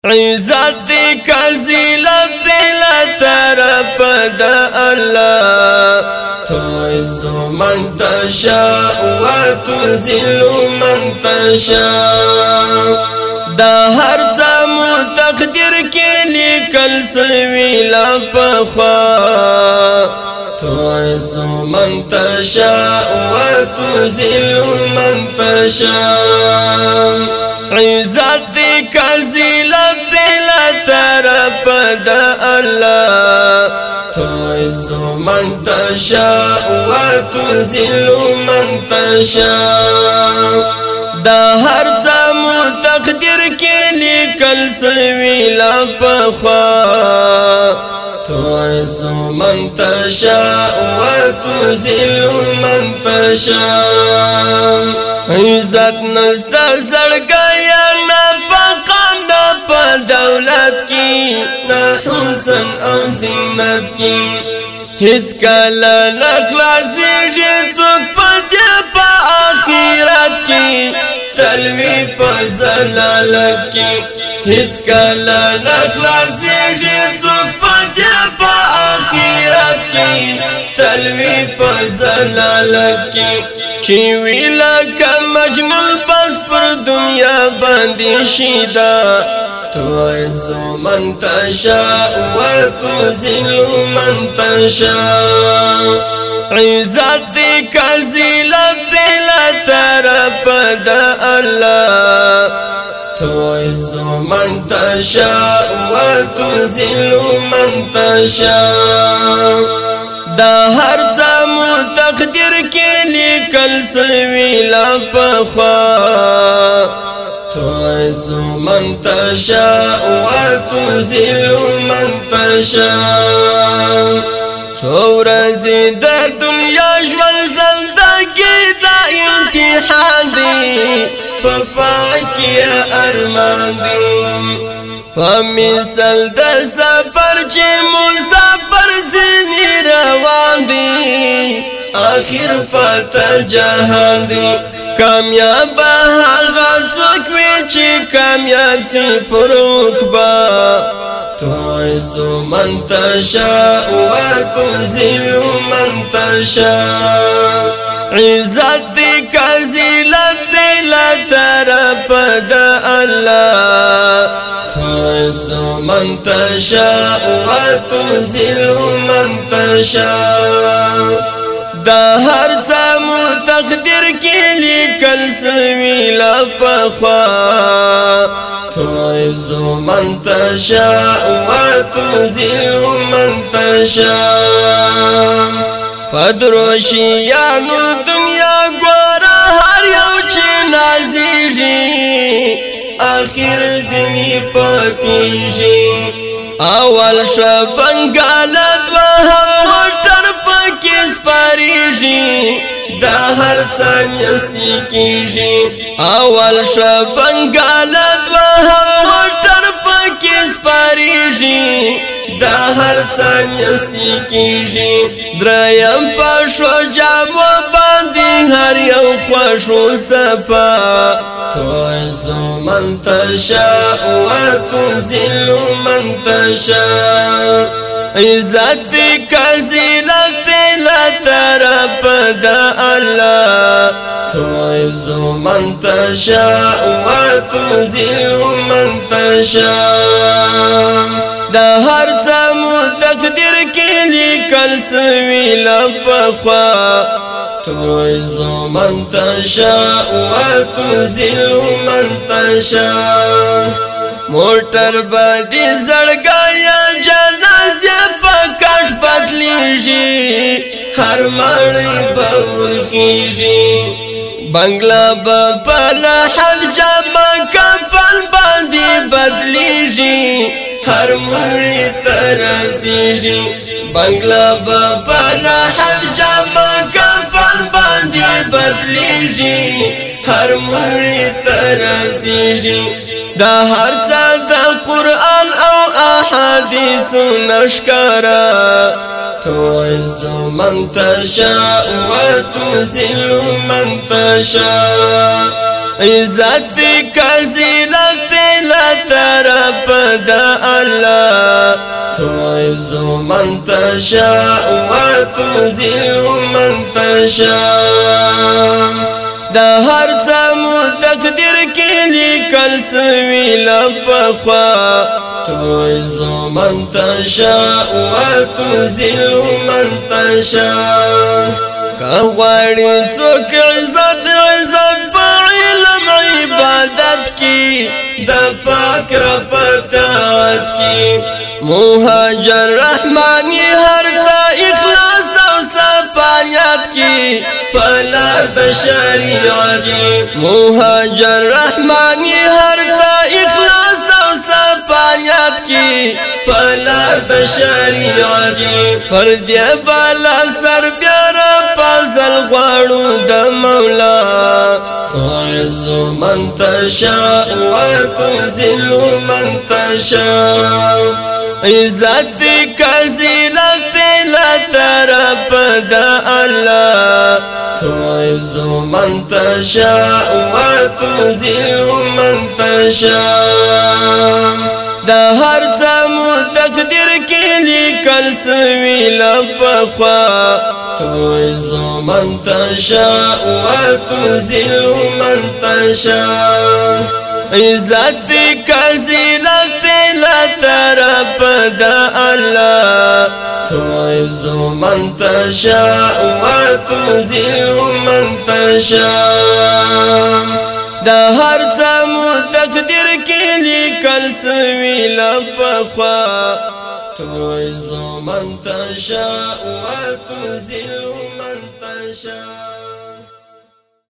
عزت کذلت دل طرف دا الله تعز من تشاء وتذل من تشاء دا هر څه تقدیر کې لیکل سوی لا پخوا تعز من تشاء وتذل من تشاء عزت کذلت دل طرف دا الله تعز من تشاء وتذل من تشاء دا هر څه تقدیر کې لیکل سوی لا پخوا تعز من تشاء وتذل من تشاء عزت نستا زړګیا نه فقام نه په دولت کې نه حسن او زینت کې هیڅ کله نه خلاصېږي څوک په آخرت کې تلوي په زلالت کې هیڅ کله نه خلاصېږي څوک په آخرت کې تلوي په زلالت کې چی ویلا کا مجنون پس پر دنیا باندې شیدا تعز من تشاء وتذل من تشاء عزت کذلت دل طرف دا الله تعز من تشاء وتذل من تشاء دا هر څه تقدیر کې لیکل سوی لا پخوا تعز من تشاء وتذل من تشاء څورځي د دنیا ژوند زندګي دا امتحان دی په پای کې ارمان دی په مثال د سفر چې مسافر ځنی روان دی آخر پته جهان دی کامیاب هغه څوک وي چې کامیاب سي پرکبا تعز من تشاء وتذل من تشاء عزت کذلت دل طرف دا الله تعز من تشاء وتذل من تشاء دا هر څه تقدیر کې لیکل سوی لا پخوا تعز من تشاء وتذل من تشاء پدروشیانو دنیا ګورا هر یو چې نازیږي آخر زنی پکیږي اول شبنګال دوهم موټر پکې سپاریږي دا هر څه نستی کیږي اول شبنګال دوهم موټر پکې سپاریږي دا هر څه نستی کیږي دریم پښو جامو باندې هر یو خوشو صفا تعز من تشاء وتذل من تشاء عزت کذلت دل طرف دا الله تعز من تشاء وتذل من تشاء دا هر څه تقدیر کې لیکل سوی لا پخوا تعز من تشاء وتذل من تشاء موټر باندې زړګیا جنازه پکټ بدلیږي هر مړی بول کیږي بنگلا په لحد جمع کفن باندې بدلیږي هر مړی ترسیږي بنگلا په لحد جمع کفن باندې بدلیږي هر مړی ترسیږي دا هر څه د قرآن او احادیث نشکرا تعز من تشاء وتذل من تشاء عزت کذلت دل لا طرف دا الله تعز من تشاء وتذل من تشاء دا هر څه مو تقدیر کې لیکل سوي لپخوا تعز من تشاء وتذل من تشاء که غواړي څوک عزت په علم عبادت کې د پاک رب اطاعت کې مهاجر رحماني هر څه اخلاص او صفانیت کې پلار د شریعت مهاجر رحماني هر څه اخلاص او صفانیت کې پلار د شریعت پر دې بالا سر بیا را فضل غواړو د مولا تعز من تشاء وتذل من تشاء عزت کثیرت لا طرف دا الله تعز من تشاء وتذل من تشاء دا هر څه مو تقدیر کې لیکل سوي لپخوا تعز من تشاء وتذل من تشاء عزت کثیرت لا طرف دا الله تعز من تشاء وتذل من تشاء دا هر څه مو تقدیر کې لیکل سوي لپخوا تعز من تشاء وتذل من تشاء